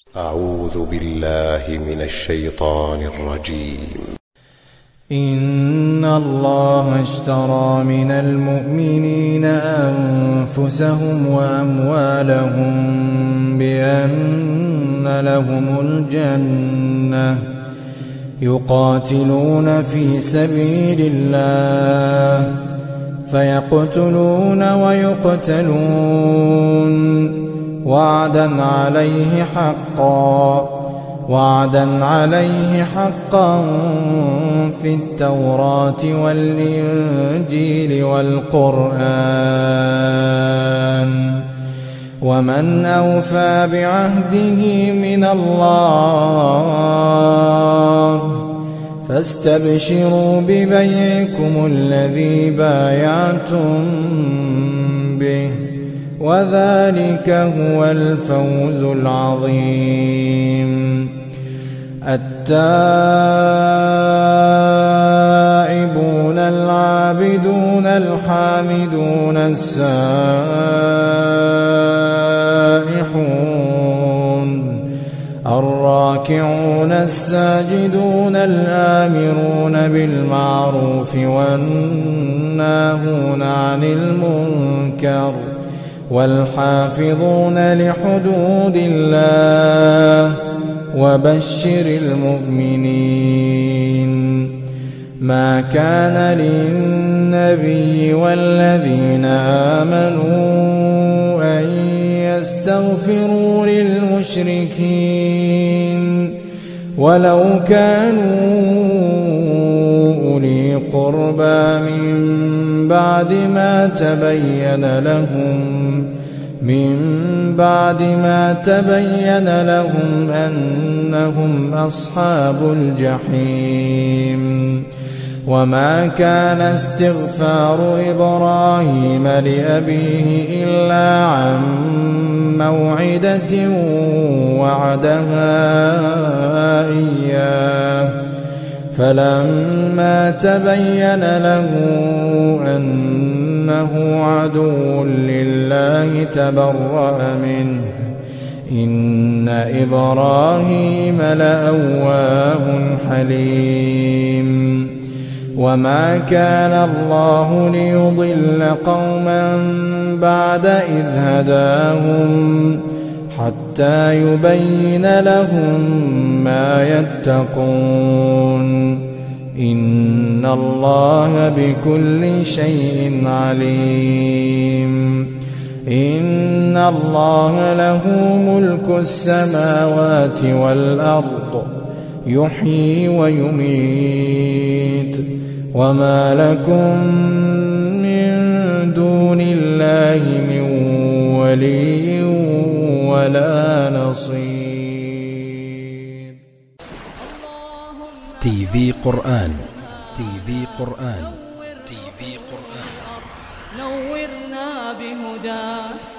أعوذ بالله من الشيطان الرجيم. إن الله اشترى من المؤمنين أنفسهم وأموالهم بأن لهم الجنة يقاتلون في سبيل الله فيقتلون ويقتلون وعدا عليه حقا في التوراة والإنجيل والقرآن ومن أوفى بعهده من الله فاستبشروا ببيعكم الذي بايعتم به وذلك هو الفوز العظيم. التائبون العابدون الحامدون السائحون الراكعون الساجدون الآمرون بالمعروف والناهون عن المنكر والحافظون لحدود الله وبشر المؤمنين. ما كان للنبي والذين آمنوا أن يستغفروا للمشركين ولو كانوا أولي قربى من بعد ما تبين لهم أنهم أصحاب الجحيم. وما كان استغفار إبراهيم لأبيه إلا عن موعدة وعدها إياه فلما تبين له أنه عدو لله تبرأ منه إن إبراهيم لأواه حليم. وما كان الله ليضل قوما بعد إذ هداهم حتى يبين لهم ما يتقون إن الله بكل شيء عليم. إن الله له ملك السماوات والأرض يحيي ويميت وما لكم من دون الله من ولي ولا نصير. تي في قرآن نورنا بهداه